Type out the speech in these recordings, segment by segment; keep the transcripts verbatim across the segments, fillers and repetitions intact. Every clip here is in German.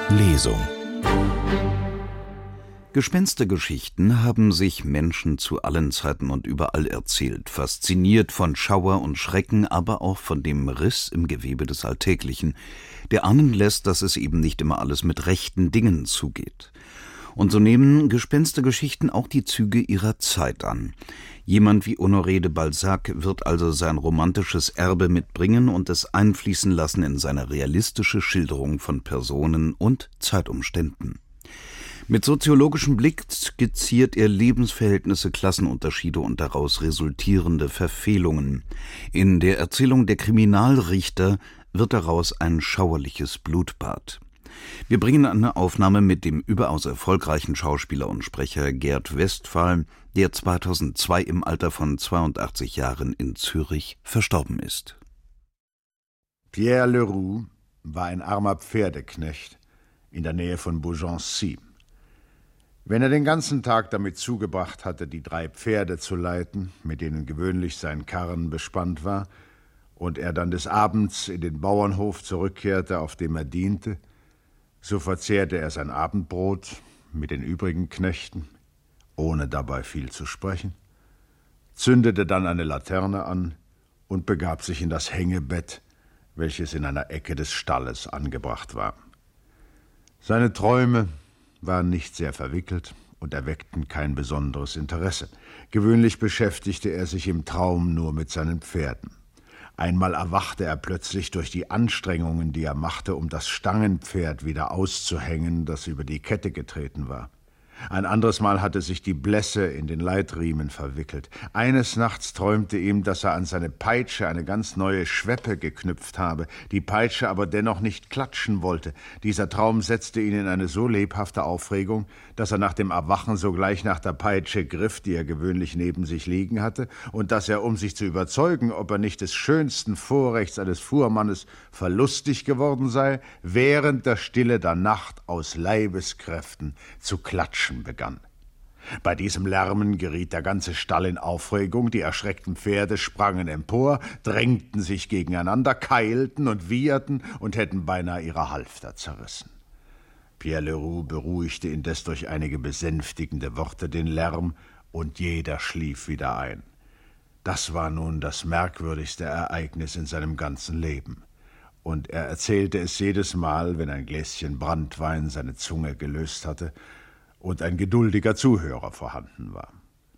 Lesung. Gespenstergeschichten haben sich Menschen zu allen Zeiten und überall erzählt, fasziniert von Schauer und Schrecken, aber auch von dem Riss im Gewebe des Alltäglichen, der ahnen lässt, dass es eben nicht immer alles mit rechten Dingen zugeht. Und so nehmen Gespenstergeschichten auch die Züge ihrer Zeit an. Jemand wie Honoré de Balzac wird also sein romantisches Erbe mitbringen und es einfließen lassen in seine realistische Schilderung von Personen und Zeitumständen. Mit soziologischem Blick skizziert er Lebensverhältnisse, Klassenunterschiede und daraus resultierende Verfehlungen. In der Erzählung Der Kriminalrichter wird daraus ein schauerliches Blutbad. Wir bringen eine Aufnahme mit dem überaus erfolgreichen Schauspieler und Sprecher Gerd Westphal, der zweitausendzwei im Alter von zweiundachtzig Jahren in Zürich verstorben ist. Pierre Leroux war ein armer Pferdeknecht in der Nähe von Beaugency. Wenn er den ganzen Tag damit zugebracht hatte, die drei Pferde zu leiten, mit denen gewöhnlich sein Karren bespannt war, und er dann des Abends in den Bauernhof zurückkehrte, auf dem er diente, so verzehrte er sein Abendbrot mit den übrigen Knechten, ohne dabei viel zu sprechen, zündete dann eine Laterne an und begab sich in das Hängebett, welches in einer Ecke des Stalles angebracht war. Seine Träume waren nicht sehr verwickelt und erweckten kein besonderes Interesse. Gewöhnlich beschäftigte er sich im Traum nur mit seinen Pferden. Einmal erwachte er plötzlich durch die Anstrengungen, die er machte, um das Stangenpferd wieder auszuhängen, das über die Kette getreten war. Ein anderes Mal hatte sich die Blässe in den Leitriemen verwickelt. Eines Nachts träumte ihm, dass er an seine Peitsche eine ganz neue Schweppe geknüpft habe, die Peitsche aber dennoch nicht klatschen wollte. Dieser Traum setzte ihn in eine so lebhafte Aufregung, dass er nach dem Erwachen sogleich nach der Peitsche griff, die er gewöhnlich neben sich liegen hatte, und dass er, um sich zu überzeugen, ob er nicht des schönsten Vorrechts eines Fuhrmannes verlustig geworden sei, während der Stille der Nacht aus Leibeskräften zu klatschen begann. Bei diesem Lärmen geriet der ganze Stall in Aufregung, die erschreckten Pferde sprangen empor, drängten sich gegeneinander, keilten und wieherten und hätten beinahe ihre Halfter zerrissen. Pierre Leroux beruhigte indes durch einige besänftigende Worte den Lärm, und jeder schlief wieder ein. Das war nun das merkwürdigste Ereignis in seinem ganzen Leben. Und er erzählte es jedes Mal, wenn ein Gläschen Branntwein seine Zunge gelöst hatte und ein geduldiger Zuhörer vorhanden war.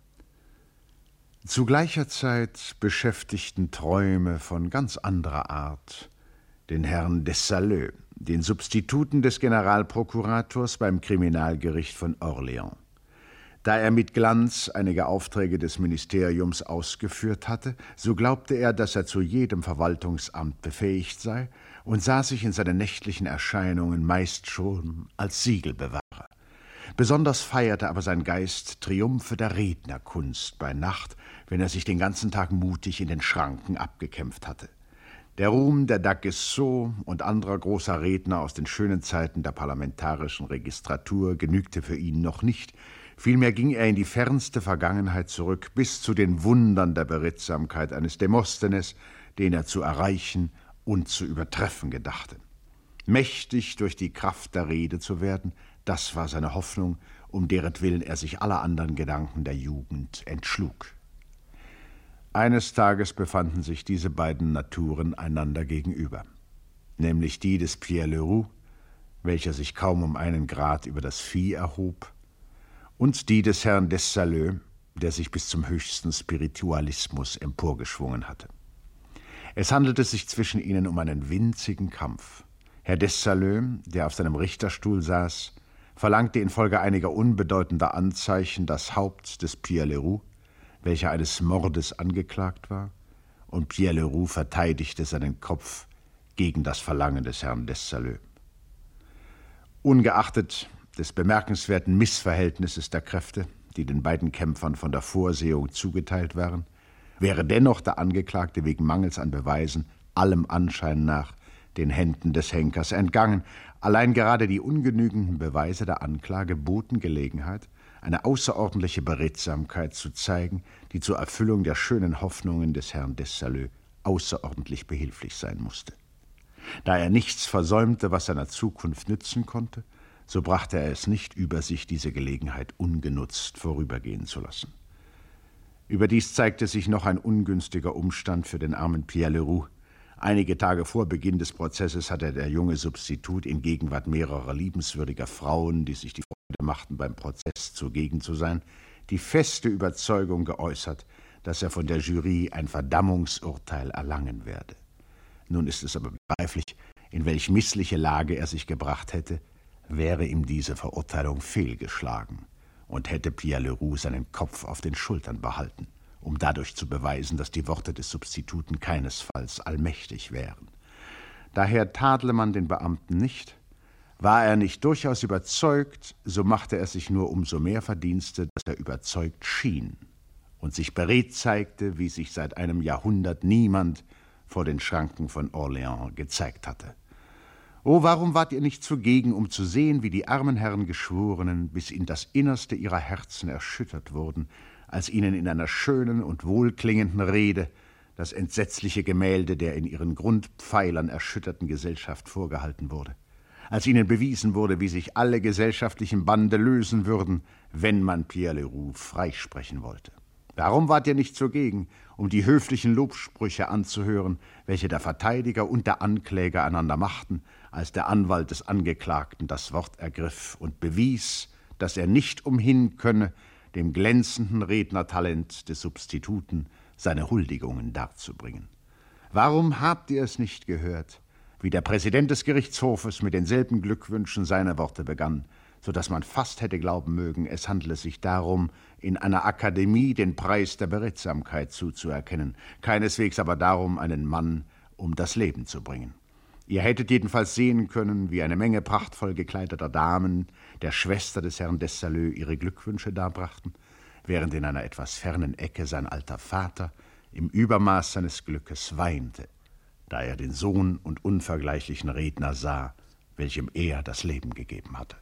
Zu gleicher Zeit beschäftigten Träume von ganz anderer Art den Herrn Dessaleux, den Substituten des Generalprokurators beim Kriminalgericht von Orléans. Da er mit Glanz einige Aufträge des Ministeriums ausgeführt hatte, so glaubte er, dass er zu jedem Verwaltungsamt befähigt sei und sah sich in seinen nächtlichen Erscheinungen meist schon als Siegelbewahrer. Besonders feierte aber sein Geist Triumphe der Rednerkunst bei Nacht, wenn er sich den ganzen Tag mutig in den Schranken abgekämpft hatte. Der Ruhm der D'Aguesseau und anderer großer Redner aus den schönen Zeiten der parlamentarischen Registratur genügte für ihn noch nicht. Vielmehr ging er in die fernste Vergangenheit zurück, bis zu den Wundern der Beredsamkeit eines Demosthenes, den er zu erreichen und zu übertreffen gedachte. Mächtig durch die Kraft der Rede zu werden, das war seine Hoffnung, um deretwillen er sich aller anderen Gedanken der Jugend entschlug. Eines Tages befanden sich diese beiden Naturen einander gegenüber, nämlich die des Pierre Leroux, welcher sich kaum um einen Grad über das Vieh erhob, und die des Herrn Dessaleux, der sich bis zum höchsten Spiritualismus emporgeschwungen hatte. Es handelte sich zwischen ihnen um einen winzigen Kampf. Herr Dessaleux, der auf seinem Richterstuhl saß, verlangte infolge einiger unbedeutender Anzeichen das Haupt des Pierre Leroux, welcher eines Mordes angeklagt war, und Pierre Leroux verteidigte seinen Kopf gegen das Verlangen des Herrn Dessaleux. Ungeachtet des bemerkenswerten Missverhältnisses der Kräfte, die den beiden Kämpfern von der Vorsehung zugeteilt waren, wäre dennoch der Angeklagte wegen Mangels an Beweisen allem Anschein nach den Händen des Henkers entgangen. Allein gerade die ungenügenden Beweise der Anklage boten Gelegenheit, eine außerordentliche Beredsamkeit zu zeigen, die zur Erfüllung der schönen Hoffnungen des Herrn Dessaleux außerordentlich behilflich sein musste. Da er nichts versäumte, was seiner Zukunft nützen konnte, so brachte er es nicht über sich, diese Gelegenheit ungenutzt vorübergehen zu lassen. Überdies zeigte sich noch ein ungünstiger Umstand für den armen Pierre Leroux. Einige Tage vor Beginn des Prozesses hatte der junge Substitut in Gegenwart mehrerer liebenswürdiger Frauen, die sich die Freude machten, beim Prozess zugegen zu sein, die feste Überzeugung geäußert, dass er von der Jury ein Verdammungsurteil erlangen werde. Nun ist es aber begreiflich, in welch missliche Lage er sich gebracht hätte, wäre ihm diese Verurteilung fehlgeschlagen und hätte Pierre Leroux seinen Kopf auf den Schultern behalten, um dadurch zu beweisen, dass die Worte des Substituten keinesfalls allmächtig wären. Daher tadle man den Beamten nicht. War er nicht durchaus überzeugt, so machte er sich nur umso mehr Verdienste, dass er überzeugt schien und sich beredt zeigte, wie sich seit einem Jahrhundert niemand vor den Schranken von Orléans gezeigt hatte. Oh, warum wart ihr nicht zugegen, um zu sehen, wie die armen Herren Geschworenen bis in das Innerste ihrer Herzen erschüttert wurden, als ihnen in einer schönen und wohlklingenden Rede das entsetzliche Gemälde der in ihren Grundpfeilern erschütterten Gesellschaft vorgehalten wurde, als ihnen bewiesen wurde, wie sich alle gesellschaftlichen Bande lösen würden, wenn man Pierre Leroux freisprechen wollte. Warum wart ihr nicht zugegen, um die höflichen Lobsprüche anzuhören, welche der Verteidiger und der Ankläger einander machten, als der Anwalt des Angeklagten das Wort ergriff und bewies, dass er nicht umhin könne, dem glänzenden Rednertalent des Substituten seine Huldigungen darzubringen? Warum habt ihr es nicht gehört, wie der Präsident des Gerichtshofes mit denselben Glückwünschen seine Worte begann, so dass man fast hätte glauben mögen, es handle sich darum, in einer Akademie den Preis der Beredsamkeit zuzuerkennen, keineswegs aber darum, einen Mann um das Leben zu bringen. Ihr hättet jedenfalls sehen können, wie eine Menge prachtvoll gekleideter Damen der Schwester des Herrn Dessaleux ihre Glückwünsche darbrachten, während in einer etwas fernen Ecke sein alter Vater im Übermaß seines Glückes weinte, da er den Sohn und unvergleichlichen Redner sah, welchem er das Leben gegeben hatte.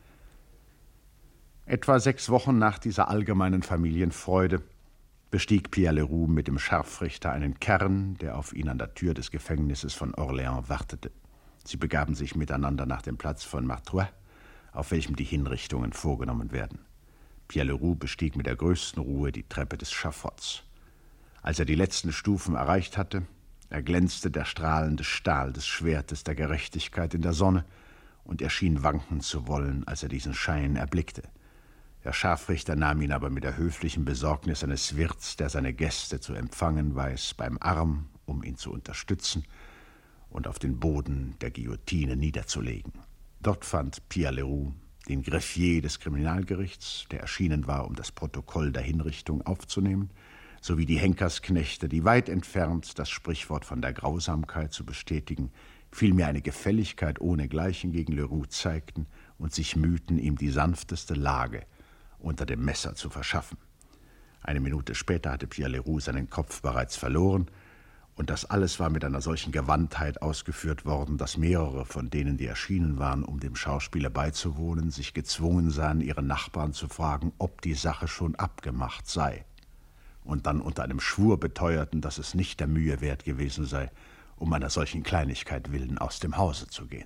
Etwa sechs Wochen nach dieser allgemeinen Familienfreude bestieg Pierre Leroux mit dem Scharfrichter einen Kern, der auf ihn an der Tür des Gefängnisses von Orléans wartete. Sie begaben sich miteinander nach dem Platz von Martroi, auf welchem die Hinrichtungen vorgenommen werden. Pierre Leroux bestieg mit der größten Ruhe die Treppe des Schafotts. Als er die letzten Stufen erreicht hatte, erglänzte der strahlende Stahl des Schwertes der Gerechtigkeit in der Sonne, und er schien wanken zu wollen, als er diesen Schein erblickte. Der Scharfrichter nahm ihn aber mit der höflichen Besorgnis eines Wirts, der seine Gäste zu empfangen weiß, beim Arm, um ihn zu unterstützen und auf den Boden der Guillotine niederzulegen. Dort fand Pierre Leroux den Greffier des Kriminalgerichts, der erschienen war, um das Protokoll der Hinrichtung aufzunehmen, sowie die Henkersknechte, die weit entfernt das Sprichwort von der Grausamkeit zu bestätigen, vielmehr eine Gefälligkeit ohnegleichen gegen Leroux zeigten und sich mühten, ihm die sanfteste Lage unter dem Messer zu verschaffen. Eine Minute später hatte Pierre Leroux seinen Kopf bereits verloren, und das alles war mit einer solchen Gewandtheit ausgeführt worden, dass mehrere von denen, die erschienen waren, um dem Schauspieler beizuwohnen, sich gezwungen sahen, ihre Nachbarn zu fragen, ob die Sache schon abgemacht sei, und dann unter einem Schwur beteuerten, dass es nicht der Mühe wert gewesen sei, um einer solchen Kleinigkeit willen aus dem Hause zu gehen.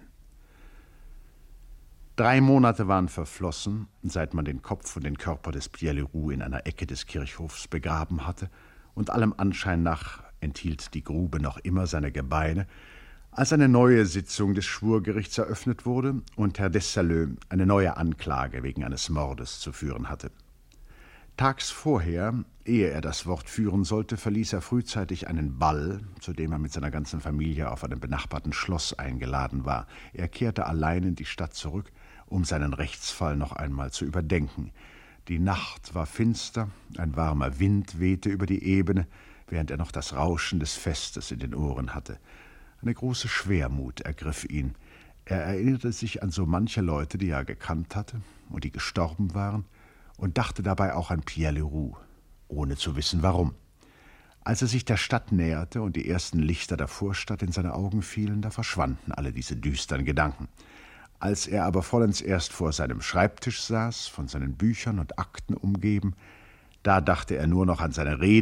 Drei Monate waren verflossen, seit man den Kopf und den Körper des Pierre Leroux in einer Ecke des Kirchhofs begraben hatte, und allem Anschein nach enthielt die Grube noch immer seine Gebeine, als eine neue Sitzung des Schwurgerichts eröffnet wurde und Herr Dessaleux eine neue Anklage wegen eines Mordes zu führen hatte. Tags vorher, ehe er das Wort führen sollte, verließ er frühzeitig einen Ball, zu dem er mit seiner ganzen Familie auf einem benachbarten Schloss eingeladen war. Er kehrte allein in die Stadt zurück, um seinen Rechtsfall noch einmal zu überdenken. Die Nacht war finster, ein warmer Wind wehte über die Ebene, während er noch das Rauschen des Festes in den Ohren hatte. Eine große Schwermut ergriff ihn. Er erinnerte sich an so manche Leute, die er gekannt hatte und die gestorben waren, und dachte dabei auch an Pierre Leroux, ohne zu wissen, warum. Als er sich der Stadt näherte und die ersten Lichter der Vorstadt in seine Augen fielen, da verschwanden alle diese düsteren Gedanken. Als er aber vollends erst vor seinem Schreibtisch saß, von seinen Büchern und Akten umgeben, da dachte er nur noch an seine Rede,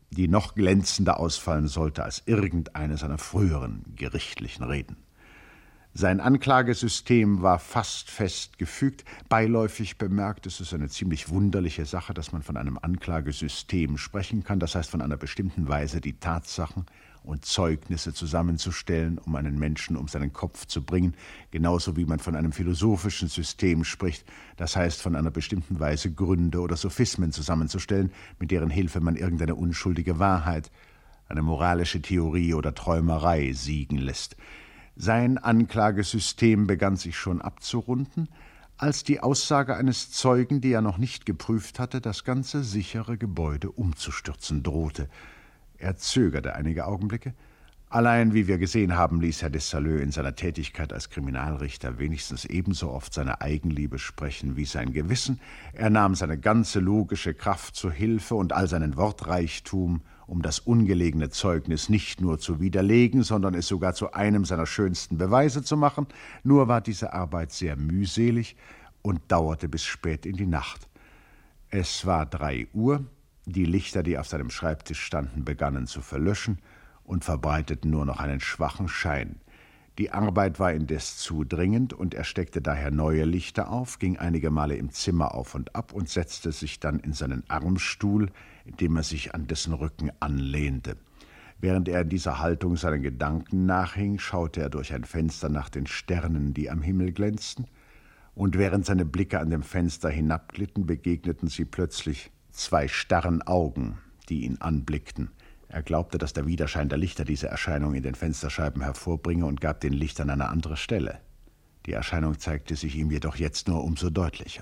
die noch glänzender ausfallen sollte als irgendeine seiner früheren gerichtlichen Reden. Sein Anklagesystem war fast festgefügt. Beiläufig bemerkt, es ist eine ziemlich wunderliche Sache, dass man von einem Anklagesystem sprechen kann, das heißt von einer bestimmten Weise die Tatsachen und Zeugnisse zusammenzustellen, um einen Menschen um seinen Kopf zu bringen, genauso wie man von einem philosophischen System spricht, das heißt von einer bestimmten Weise Gründe oder Sophismen zusammenzustellen, mit deren Hilfe man irgendeine unschuldige Wahrheit, eine moralische Theorie oder Träumerei siegen lässt. Sein Anklagesystem begann sich schon abzurunden, als die Aussage eines Zeugen, die er noch nicht geprüft hatte, das ganze sichere Gebäude umzustürzen drohte. Er zögerte einige Augenblicke. Allein, wie wir gesehen haben, ließ Herr Dessaleux in seiner Tätigkeit als Kriminalrichter wenigstens ebenso oft seine Eigenliebe sprechen wie sein Gewissen. Er nahm seine ganze logische Kraft zu Hilfe und all seinen Wortreichtum, um das ungelegene Zeugnis nicht nur zu widerlegen, sondern es sogar zu einem seiner schönsten Beweise zu machen. Nur war diese Arbeit sehr mühselig und dauerte bis spät in die Nacht. Es war drei Uhr, die Lichter, die auf seinem Schreibtisch standen, begannen zu verlöschen und verbreiteten nur noch einen schwachen Schein. Die Arbeit war indes zu dringend, und er steckte daher neue Lichter auf, ging einige Male im Zimmer auf und ab und setzte sich dann in seinen Armstuhl, indem er sich an dessen Rücken anlehnte. Während er in dieser Haltung seinen Gedanken nachhing, schaute er durch ein Fenster nach den Sternen, die am Himmel glänzten, und während seine Blicke an dem Fenster hinabglitten, begegneten sie plötzlich zwei starren Augen, die ihn anblickten. Er glaubte, dass der Widerschein der Lichter diese Erscheinung in den Fensterscheiben hervorbringe und gab den Lichtern eine andere Stelle. Die Erscheinung zeigte sich ihm jedoch jetzt nur umso deutlicher.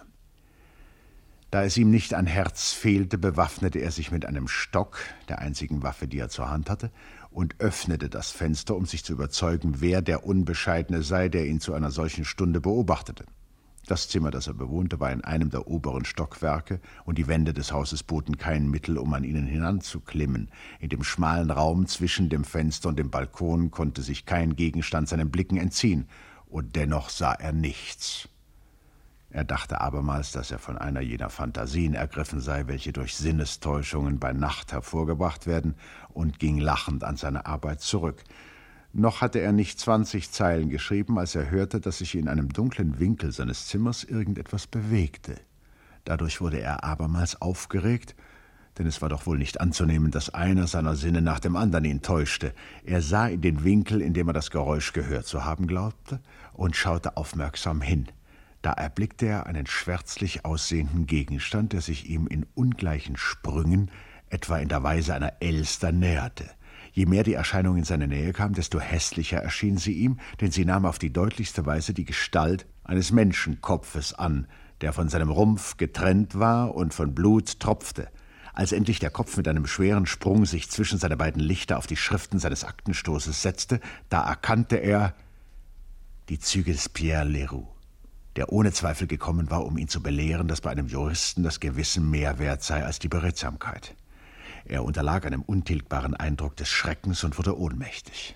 Da es ihm nicht an Herz fehlte, bewaffnete er sich mit einem Stock, der einzigen Waffe, die er zur Hand hatte, und öffnete das Fenster, um sich zu überzeugen, wer der Unbescheidene sei, der ihn zu einer solchen Stunde beobachtete. Das Zimmer, das er bewohnte, war in einem der oberen Stockwerke, und die Wände des Hauses boten kein Mittel, um an ihnen hinanzuklimmen. In dem schmalen Raum zwischen dem Fenster und dem Balkon konnte sich kein Gegenstand seinen Blicken entziehen, und dennoch sah er nichts. Er dachte abermals, dass er von einer jener Phantasien ergriffen sei, welche durch Sinnestäuschungen bei Nacht hervorgebracht werden, und ging lachend an seine Arbeit zurück. Noch hatte er nicht zwanzig Zeilen geschrieben, als er hörte, dass sich in einem dunklen Winkel seines Zimmers irgendetwas bewegte. Dadurch wurde er abermals aufgeregt, denn es war doch wohl nicht anzunehmen, dass einer seiner Sinne nach dem anderen ihn täuschte. Er sah in den Winkel, in dem er das Geräusch gehört zu haben glaubte, und schaute aufmerksam hin. Da erblickte er einen schwärzlich aussehenden Gegenstand, der sich ihm in ungleichen Sprüngen, etwa in der Weise einer Elster, näherte. Je mehr die Erscheinung in seine Nähe kam, desto hässlicher erschien sie ihm, denn sie nahm auf die deutlichste Weise die Gestalt eines Menschenkopfes an, der von seinem Rumpf getrennt war und von Blut tropfte. Als endlich der Kopf mit einem schweren Sprung sich zwischen seine beiden Lichter auf die Schriften seines Aktenstoßes setzte, da erkannte er die Züge des Pierre Leroux, der ohne Zweifel gekommen war, um ihn zu belehren, dass bei einem Juristen das Gewissen mehr wert sei als die Beredsamkeit. Er unterlag einem untilgbaren Eindruck des Schreckens und wurde ohnmächtig.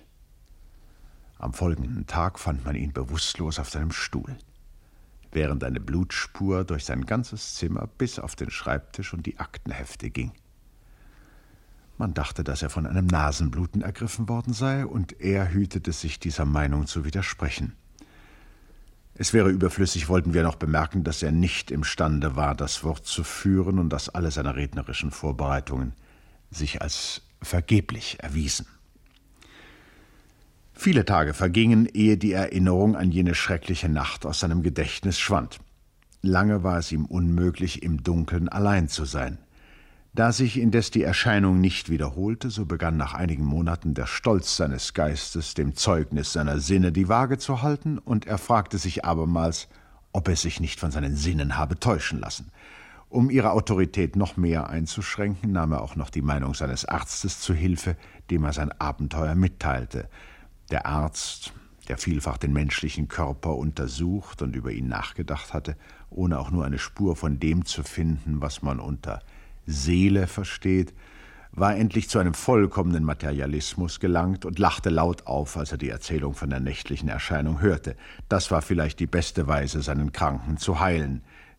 Am folgenden Tag fand man ihn bewusstlos auf seinem Stuhl, während eine Blutspur durch sein ganzes Zimmer bis auf den Schreibtisch und die Aktenhefte ging. Man dachte, dass er von einem Nasenbluten ergriffen worden sei, und er hütete sich, dieser Meinung zu widersprechen. Es wäre überflüssig, wollten wir noch bemerken, dass er nicht imstande war, das Wort zu führen, und dass alle seine rednerischen Vorbereitungen sich als vergeblich erwiesen. Viele Tage vergingen, ehe die Erinnerung an jene schreckliche Nacht aus seinem Gedächtnis schwand. Lange war es ihm unmöglich, im Dunkeln allein zu sein. Da sich indes die Erscheinung nicht wiederholte, so begann nach einigen Monaten der Stolz seines Geistes, dem Zeugnis seiner Sinne die Waage zu halten, und er fragte sich abermals, ob er sich nicht von seinen Sinnen habe täuschen lassen. Um ihre Autorität noch mehr einzuschränken, nahm er auch noch die Meinung seines Arztes zu Hilfe, dem er sein Abenteuer mitteilte. Der Arzt, der vielfach den menschlichen Körper untersucht und über ihn nachgedacht hatte, ohne auch nur eine Spur von dem zu finden, was man unter Seele versteht, war endlich zu einem vollkommenen Materialismus gelangt und lachte laut auf, als er die Erzählung von der nächtlichen Erscheinung hörte. Das war vielleicht die beste Weise, seinen Kranken zu heilen.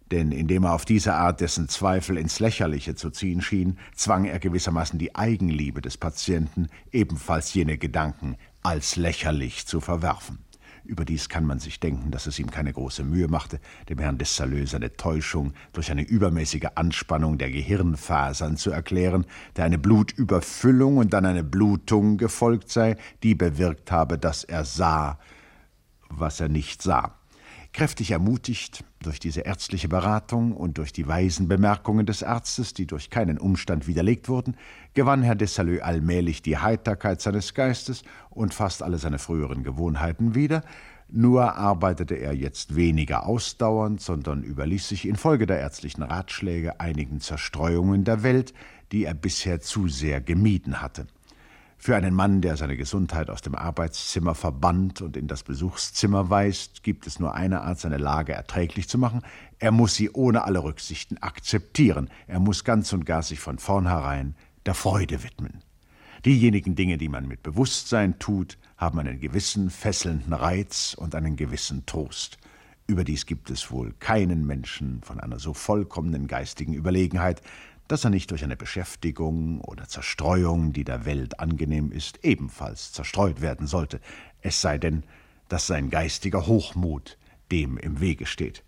denn indem er auf diese Art dessen Zweifel ins Lächerliche zu ziehen schien, zwang er gewissermaßen die Eigenliebe des Patienten, ebenfalls jene Gedanken als lächerlich zu verwerfen. Überdies kann man sich denken, dass es ihm keine große Mühe machte, dem Herrn Dessaleux seine Täuschung durch eine übermäßige Anspannung der Gehirnfasern zu erklären, der eine Blutüberfüllung und dann eine Blutung gefolgt sei, die bewirkt habe, dass er sah, was er nicht sah. Kräftig ermutigt durch diese ärztliche Beratung und durch die weisen Bemerkungen des Arztes, die durch keinen Umstand widerlegt wurden, gewann Herr Dessaleux allmählich die Heiterkeit seines Geistes und fast alle seine früheren Gewohnheiten wieder, nur arbeitete er jetzt weniger ausdauernd, sondern überließ sich infolge der ärztlichen Ratschläge einigen Zerstreuungen der Welt, die er bisher zu sehr gemieden hatte. Für einen Mann, der seine Gesundheit aus dem Arbeitszimmer verbannt und in das Besuchszimmer weist, gibt es nur eine Art, seine Lage erträglich zu machen. Er muss sie ohne alle Rücksichten akzeptieren. Er muss ganz und gar sich von vornherein der Freude widmen. Diejenigen Dinge, die man mit Bewusstsein tut, haben einen gewissen fesselnden Reiz und einen gewissen Trost. Überdies gibt es wohl keinen Menschen von einer so vollkommenen geistigen Überlegenheit, dass er nicht durch eine Beschäftigung oder Zerstreuung, die der Welt angenehm ist, ebenfalls zerstreut werden sollte, es sei denn, dass sein geistiger Hochmut dem im Wege steht.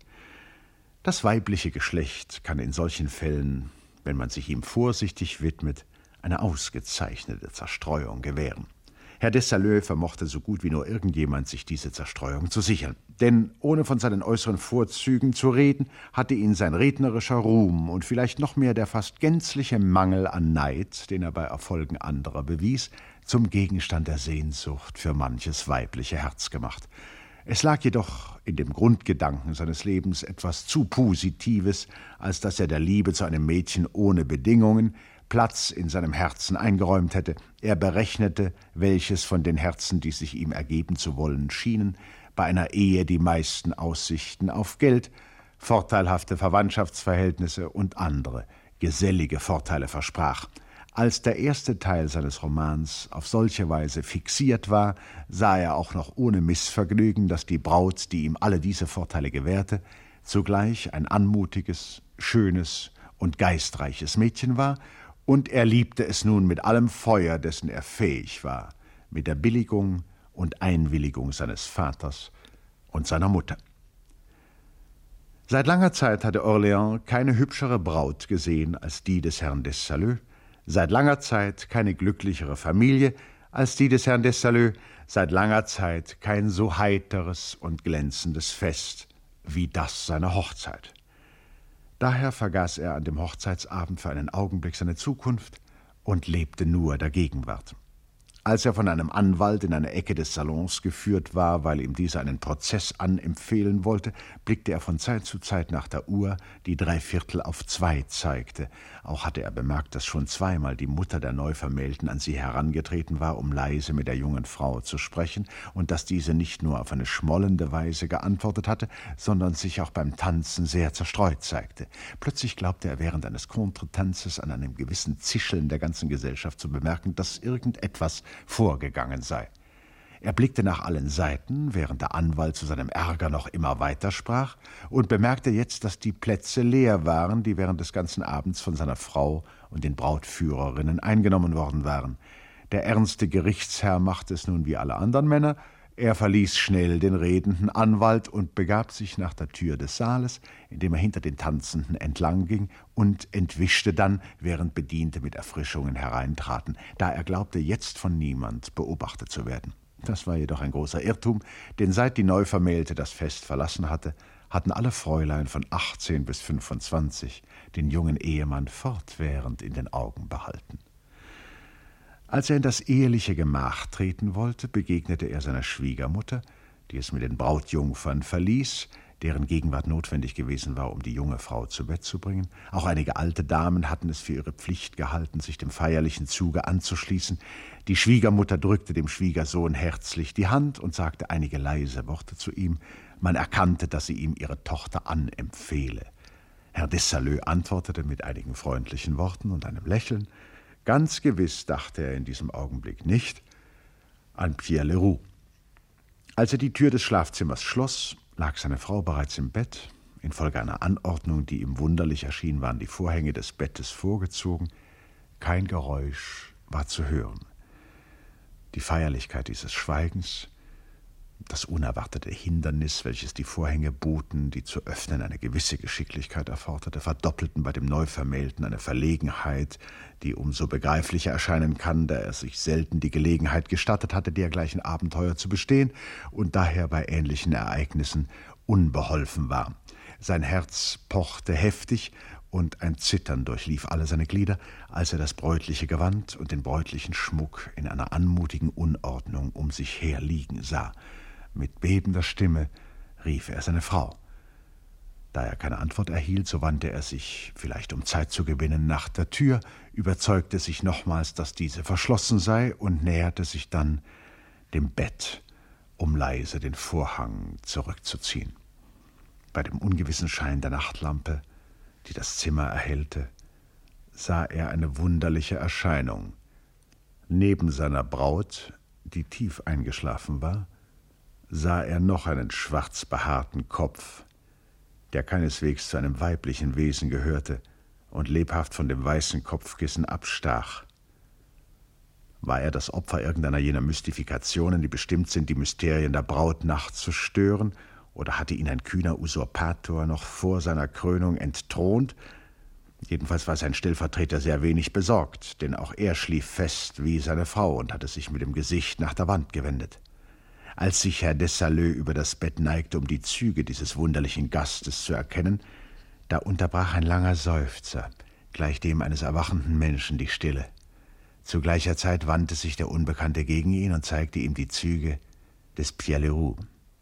Das weibliche Geschlecht kann in solchen Fällen, wenn man sich ihm vorsichtig widmet, eine ausgezeichnete Zerstreuung gewähren. Herr Dessaleux vermochte so gut wie nur irgendjemand, sich diese Zerstreuung zu sichern. Denn ohne von seinen äußeren Vorzügen zu reden, hatte ihn sein rednerischer Ruhm und vielleicht noch mehr der fast gänzliche Mangel an Neid, den er bei Erfolgen anderer bewies, zum Gegenstand der Sehnsucht für manches weibliche Herz gemacht. Es lag jedoch in dem Grundgedanken seines Lebens etwas zu Positives, als dass er der Liebe zu einem Mädchen ohne Bedingungen Platz in seinem Herzen eingeräumt hätte. Er berechnete, welches von den Herzen, die sich ihm ergeben zu wollen schienen, bei einer Ehe die meisten Aussichten auf Geld, vorteilhafte Verwandtschaftsverhältnisse und andere gesellige Vorteile versprach. Als der erste Teil seines Romans auf solche Weise fixiert war, sah er auch noch ohne Missvergnügen, dass die Braut, die ihm alle diese Vorteile gewährte, zugleich ein anmutiges, schönes und geistreiches Mädchen war, und er liebte es nun mit allem Feuer, dessen er fähig war, mit der Billigung und Einwilligung seines Vaters und seiner Mutter. Seit langer Zeit hatte Orléans keine hübschere Braut gesehen als die des Herrn Dessaleux, seit langer Zeit keine glücklichere Familie als die des Herrn Dessaleux, seit langer Zeit kein so heiteres und glänzendes Fest wie das seiner Hochzeit. Daher vergaß er an dem Hochzeitsabend für einen Augenblick seine Zukunft und lebte nur der Gegenwart. Als er von einem Anwalt in eine Ecke des Salons geführt war, weil ihm dieser einen Prozess anempfehlen wollte, blickte er von Zeit zu Zeit nach der Uhr, die drei Viertel auf zwei zeigte. Auch hatte er bemerkt, dass schon zweimal die Mutter der Neuvermählten an sie herangetreten war, um leise mit der jungen Frau zu sprechen, und dass diese nicht nur auf eine schmollende Weise geantwortet hatte, sondern sich auch beim Tanzen sehr zerstreut zeigte. Plötzlich glaubte er während eines Contretanzes an einem gewissen Zischeln der ganzen Gesellschaft zu bemerken, dass irgendetwas vorgegangen sei. Er blickte nach allen Seiten, während der Anwalt zu seinem Ärger noch immer weitersprach, und bemerkte jetzt, dass die Plätze leer waren, die während des ganzen Abends von seiner Frau und den Brautführerinnen eingenommen worden waren. Der ernste Gerichtsherr machte es nun wie alle anderen Männer. Er verließ schnell den redenden Anwalt und begab sich nach der Tür des Saales, indem er hinter den Tanzenden entlang ging, und entwischte dann, während Bediente mit Erfrischungen hereintraten, da er glaubte, jetzt von niemand beobachtet zu werden. Das war jedoch ein großer Irrtum, denn seit die Neuvermählte das Fest verlassen hatte, hatten alle Fräulein von achtzehn bis fünfundzwanzig den jungen Ehemann fortwährend in den Augen behalten. Als er in das eheliche Gemach treten wollte, begegnete er seiner Schwiegermutter, die es mit den Brautjungfern verließ, deren Gegenwart notwendig gewesen war, um die junge Frau zu Bett zu bringen. Auch einige alte Damen hatten es für ihre Pflicht gehalten, sich dem feierlichen Zuge anzuschließen. Die Schwiegermutter drückte dem Schwiegersohn herzlich die Hand und sagte einige leise Worte zu ihm. Man erkannte, dass sie ihm ihre Tochter anempfehle. Herr Dessaleux antwortete mit einigen freundlichen Worten und einem Lächeln. Ganz gewiss dachte er in diesem Augenblick nicht an Pierre Leroux. Als er die Tür des Schlafzimmers schloss, lag seine Frau bereits im Bett. Infolge einer Anordnung, die ihm wunderlich erschien, waren die Vorhänge des Bettes vorgezogen. Kein Geräusch war zu hören. Die Feierlichkeit dieses Schweigens, das unerwartete Hindernis, welches die Vorhänge boten, die zu öffnen eine gewisse Geschicklichkeit erforderte, verdoppelten bei dem Neuvermählten eine Verlegenheit, die umso begreiflicher erscheinen kann, da er sich selten die Gelegenheit gestattet hatte, dergleichen Abenteuer zu bestehen und daher bei ähnlichen Ereignissen unbeholfen war. Sein Herz pochte heftig und ein Zittern durchlief alle seine Glieder, als er das bräutliche Gewand und den bräutlichen Schmuck in einer anmutigen Unordnung um sich her liegen sah. Mit bebender Stimme rief er seine Frau. Da er keine Antwort erhielt, so wandte er sich, vielleicht um Zeit zu gewinnen, nach der Tür, überzeugte sich nochmals, dass diese verschlossen sei und näherte sich dann dem Bett, um leise den Vorhang zurückzuziehen. Bei dem ungewissen Schein der Nachtlampe, die das Zimmer erhellte, sah er eine wunderliche Erscheinung. Neben seiner Braut, die tief eingeschlafen war, sah er noch einen schwarz behaarten Kopf, der keineswegs zu einem weiblichen Wesen gehörte und lebhaft von dem weißen Kopfkissen abstach. War er das Opfer irgendeiner jener Mystifikationen, die bestimmt sind, die Mysterien der Brautnacht zu stören, oder hatte ihn ein kühner Usurpator noch vor seiner Krönung entthront? Jedenfalls war sein Stellvertreter sehr wenig besorgt, denn auch er schlief fest wie seine Frau und hatte sich mit dem Gesicht nach der Wand gewendet. Als sich Herr Dessaleux über das Bett neigte, um die Züge dieses wunderlichen Gastes zu erkennen, da unterbrach ein langer Seufzer, gleich dem eines erwachenden Menschen, die Stille. Zu gleicher Zeit wandte sich der Unbekannte gegen ihn und zeigte ihm die Züge des Pierre Leroux.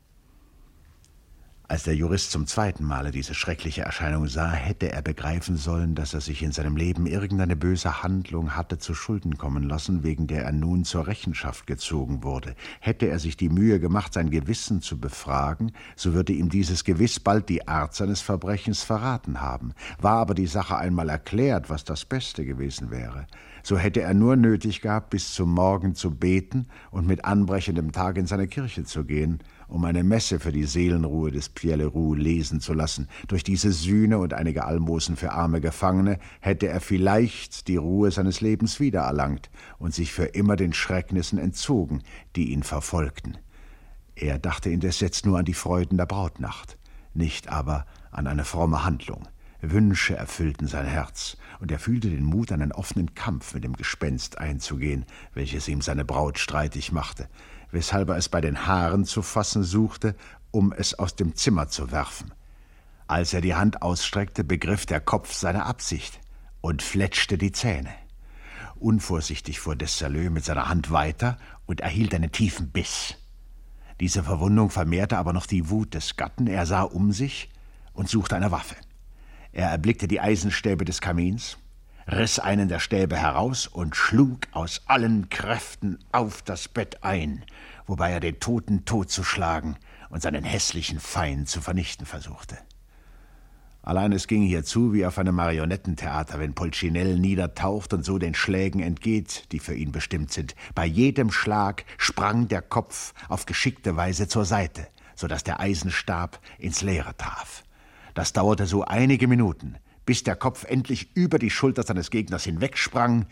Als der Jurist zum zweiten Male diese schreckliche Erscheinung sah, hätte er begreifen sollen, dass er sich in seinem Leben irgendeine böse Handlung hatte zu Schulden kommen lassen, wegen der er nun zur Rechenschaft gezogen wurde. Hätte er sich die Mühe gemacht, sein Gewissen zu befragen, so würde ihm dieses gewiss bald die Art seines Verbrechens verraten haben. War aber die Sache einmal erklärt, was das Beste gewesen wäre, so hätte er nur nötig gehabt, bis zum Morgen zu beten und mit anbrechendem Tag in seine Kirche zu gehen, um eine Messe für die Seelenruhe des Pierre Leroux lesen zu lassen. Durch diese Sühne und einige Almosen für arme Gefangene hätte er vielleicht die Ruhe seines Lebens wiedererlangt und sich für immer den Schrecknissen entzogen, die ihn verfolgten. Er dachte indes jetzt nur an die Freuden der Brautnacht, nicht aber an eine fromme Handlung. Wünsche erfüllten sein Herz, und er fühlte den Mut, einen offenen Kampf mit dem Gespenst einzugehen, welches ihm seine Braut streitig machte, weshalb er es bei den Haaren zu fassen suchte, um es aus dem Zimmer zu werfen. Als er die Hand ausstreckte, begriff der Kopf seine Absicht und fletschte die Zähne. Unvorsichtig fuhr Dessaleux mit seiner Hand weiter und erhielt einen tiefen Biss. Diese Verwundung vermehrte aber noch die Wut des Gatten. Er sah um sich und suchte eine Waffe. Er erblickte die Eisenstäbe des Kamins, riss einen der Stäbe heraus und schlug aus allen Kräften auf das Bett ein, wobei er den Toten totzuschlagen und seinen hässlichen Feind zu vernichten versuchte. Allein es ging hier zu wie auf einem Marionettentheater, wenn Polchinell niedertaucht und so den Schlägen entgeht, die für ihn bestimmt sind. Bei jedem Schlag sprang der Kopf auf geschickte Weise zur Seite, so dass der Eisenstab ins Leere traf. Das dauerte so einige Minuten, bis der Kopf endlich über die Schulter seines Gegners hinwegsprang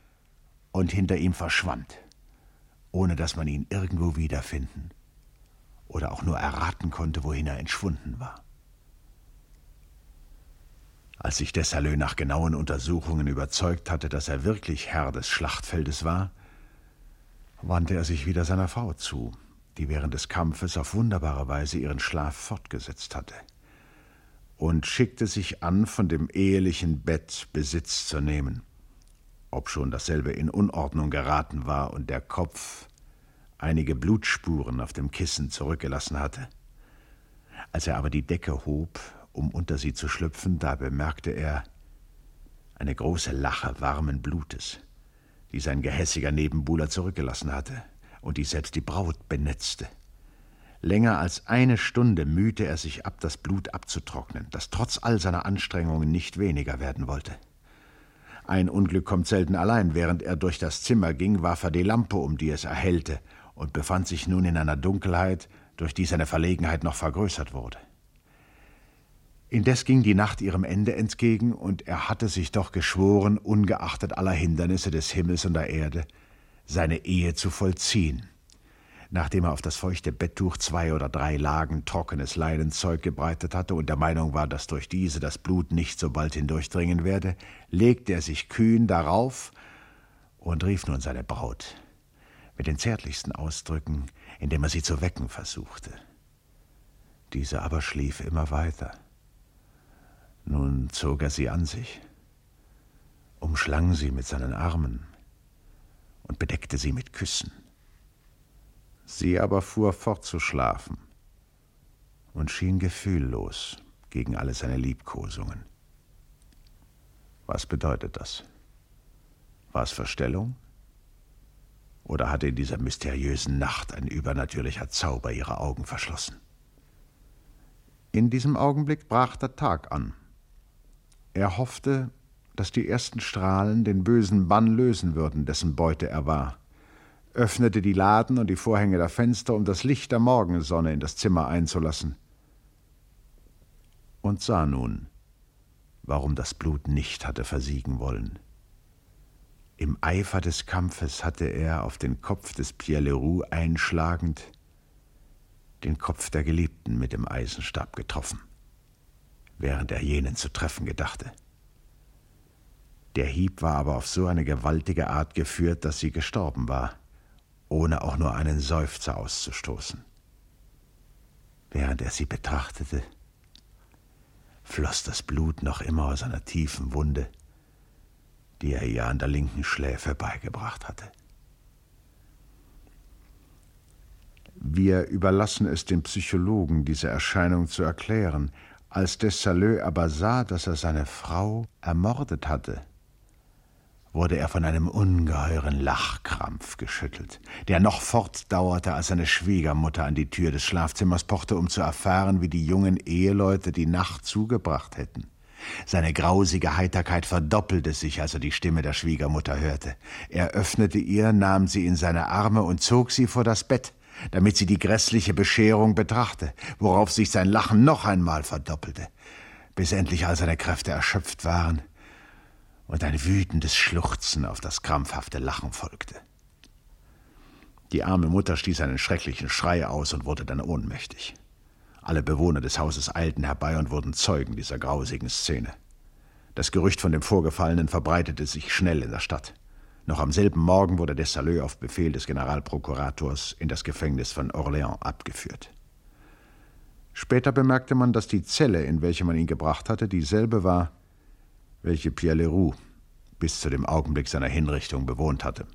und hinter ihm verschwand, ohne dass man ihn irgendwo wiederfinden oder auch nur erraten konnte, wohin er entschwunden war. Als sich Dessaleux nach genauen Untersuchungen überzeugt hatte, dass er wirklich Herr des Schlachtfeldes war, wandte er sich wieder seiner Frau zu, die während des Kampfes auf wunderbare Weise ihren Schlaf fortgesetzt hatte, und schickte sich an, von dem ehelichen Bett Besitz zu nehmen, obschon dasselbe in Unordnung geraten war und der Kopf einige Blutspuren auf dem Kissen zurückgelassen hatte. Als er aber die Decke hob, um unter sie zu schlüpfen, da bemerkte er eine große Lache warmen Blutes, die sein gehässiger Nebenbuhler zurückgelassen hatte und die selbst die Braut benetzte. Länger als eine Stunde mühte er sich ab, das Blut abzutrocknen, das trotz all seiner Anstrengungen nicht weniger werden wollte. Ein Unglück kommt selten allein. Während er durch das Zimmer ging, warf er die Lampe, um die es erhellte, und befand sich nun in einer Dunkelheit, durch die seine Verlegenheit noch vergrößert wurde. Indes ging die Nacht ihrem Ende entgegen, und er hatte sich doch geschworen, ungeachtet aller Hindernisse des Himmels und der Erde, seine Ehe zu vollziehen. Nachdem er auf das feuchte Betttuch zwei oder drei Lagen trockenes Leinenzeug gebreitet hatte und der Meinung war, dass durch diese das Blut nicht so bald hindurchdringen werde, legte er sich kühn darauf und rief nun seine Braut mit den zärtlichsten Ausdrücken, indem er sie zu wecken versuchte. Diese aber schlief immer weiter. Nun zog er sie an sich, umschlang sie mit seinen Armen und bedeckte sie mit Küssen. Sie aber fuhr fort zu schlafen und schien gefühllos gegen alle seine Liebkosungen. Was bedeutet das? War es Verstellung? Oder hatte in dieser mysteriösen Nacht ein übernatürlicher Zauber ihre Augen verschlossen? In diesem Augenblick brach der Tag an. Er hoffte, dass die ersten Strahlen den bösen Bann lösen würden, dessen Beute er war, öffnete die Laden und die Vorhänge der Fenster, um das Licht der Morgensonne in das Zimmer einzulassen, und sah nun, warum das Blut nicht hatte versiegen wollen. Im Eifer des Kampfes hatte er auf den Kopf des Pierre Leroux einschlagend den Kopf der Geliebten mit dem Eisenstab getroffen, während er jenen zu treffen gedachte. Der Hieb war aber auf so eine gewaltige Art geführt, dass sie gestorben war, ohne auch nur einen Seufzer auszustoßen. Während er sie betrachtete, floss das Blut noch immer aus einer tiefen Wunde, die er ihr an der linken Schläfe beigebracht hatte. Wir überlassen es dem Psychologen, diese Erscheinung zu erklären. Als Dessaleux aber sah, dass er seine Frau ermordet hatte, wurde er von einem ungeheuren Lachkrampf geschüttelt, der noch fortdauerte, als seine Schwiegermutter an die Tür des Schlafzimmers pochte, um zu erfahren, wie die jungen Eheleute die Nacht zugebracht hätten. Seine grausige Heiterkeit verdoppelte sich, als er die Stimme der Schwiegermutter hörte. Er öffnete ihr, nahm sie in seine Arme und zog sie vor das Bett, damit sie die grässliche Bescherung betrachte, worauf sich sein Lachen noch einmal verdoppelte, bis endlich all seine Kräfte erschöpft waren und ein wütendes Schluchzen auf das krampfhafte Lachen folgte. Die arme Mutter stieß einen schrecklichen Schrei aus und wurde dann ohnmächtig. Alle Bewohner des Hauses eilten herbei und wurden Zeugen dieser grausigen Szene. Das Gerücht von dem Vorgefallenen verbreitete sich schnell in der Stadt. Noch am selben Morgen wurde Dessaleux auf Befehl des Generalprokurators in das Gefängnis von Orléans abgeführt. Später bemerkte man, dass die Zelle, in welche man ihn gebracht hatte, dieselbe war, welche Pierre Leroux bis zu dem Augenblick seiner Hinrichtung bewohnt hatte.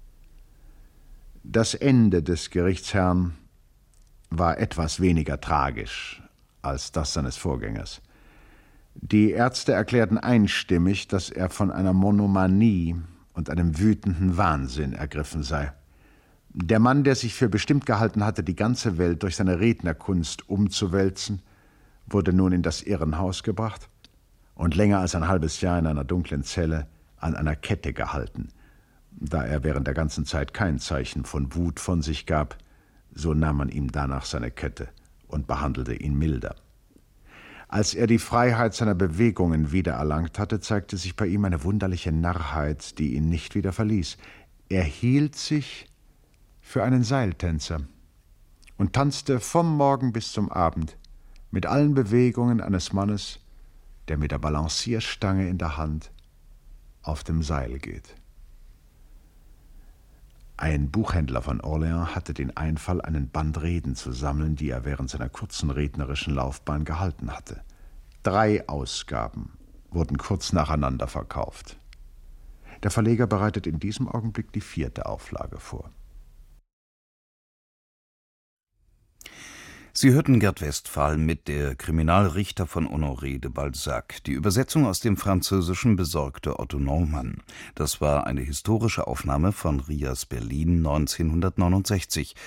Das Ende des Gerichtsherrn war etwas weniger tragisch als das seines Vorgängers. Die Ärzte erklärten einstimmig, dass er von einer Monomanie und einem wütenden Wahnsinn ergriffen sei. Der Mann, der sich für bestimmt gehalten hatte, die ganze Welt durch seine Rednerkunst umzuwälzen, wurde nun in das Irrenhaus gebracht und länger als ein halbes Jahr in einer dunklen Zelle an einer Kette gehalten. Da er während der ganzen Zeit kein Zeichen von Wut von sich gab, so nahm man ihm danach seine Kette und behandelte ihn milder. Als er die Freiheit seiner Bewegungen wiedererlangt hatte, zeigte sich bei ihm eine wunderliche Narrheit, die ihn nicht wieder verließ. Er hielt sich für einen Seiltänzer und tanzte vom Morgen bis zum Abend mit allen Bewegungen eines Mannes, der mit der Balancierstange in der Hand auf dem Seil geht. Ein Buchhändler von Orléans hatte den Einfall, einen Band Reden zu sammeln, die er während seiner kurzen rednerischen Laufbahn gehalten hatte. Drei Ausgaben wurden kurz nacheinander verkauft. Der Verleger bereitet in diesem Augenblick die vierte Auflage vor. Sie hörten Gerd Westphal mit Der Kriminalrichter von Honoré de Balzac. Die Übersetzung aus dem Französischen besorgte Otto Naumann. Das war eine historische Aufnahme von Rias Berlin neunzehnhundertneunundsechzig.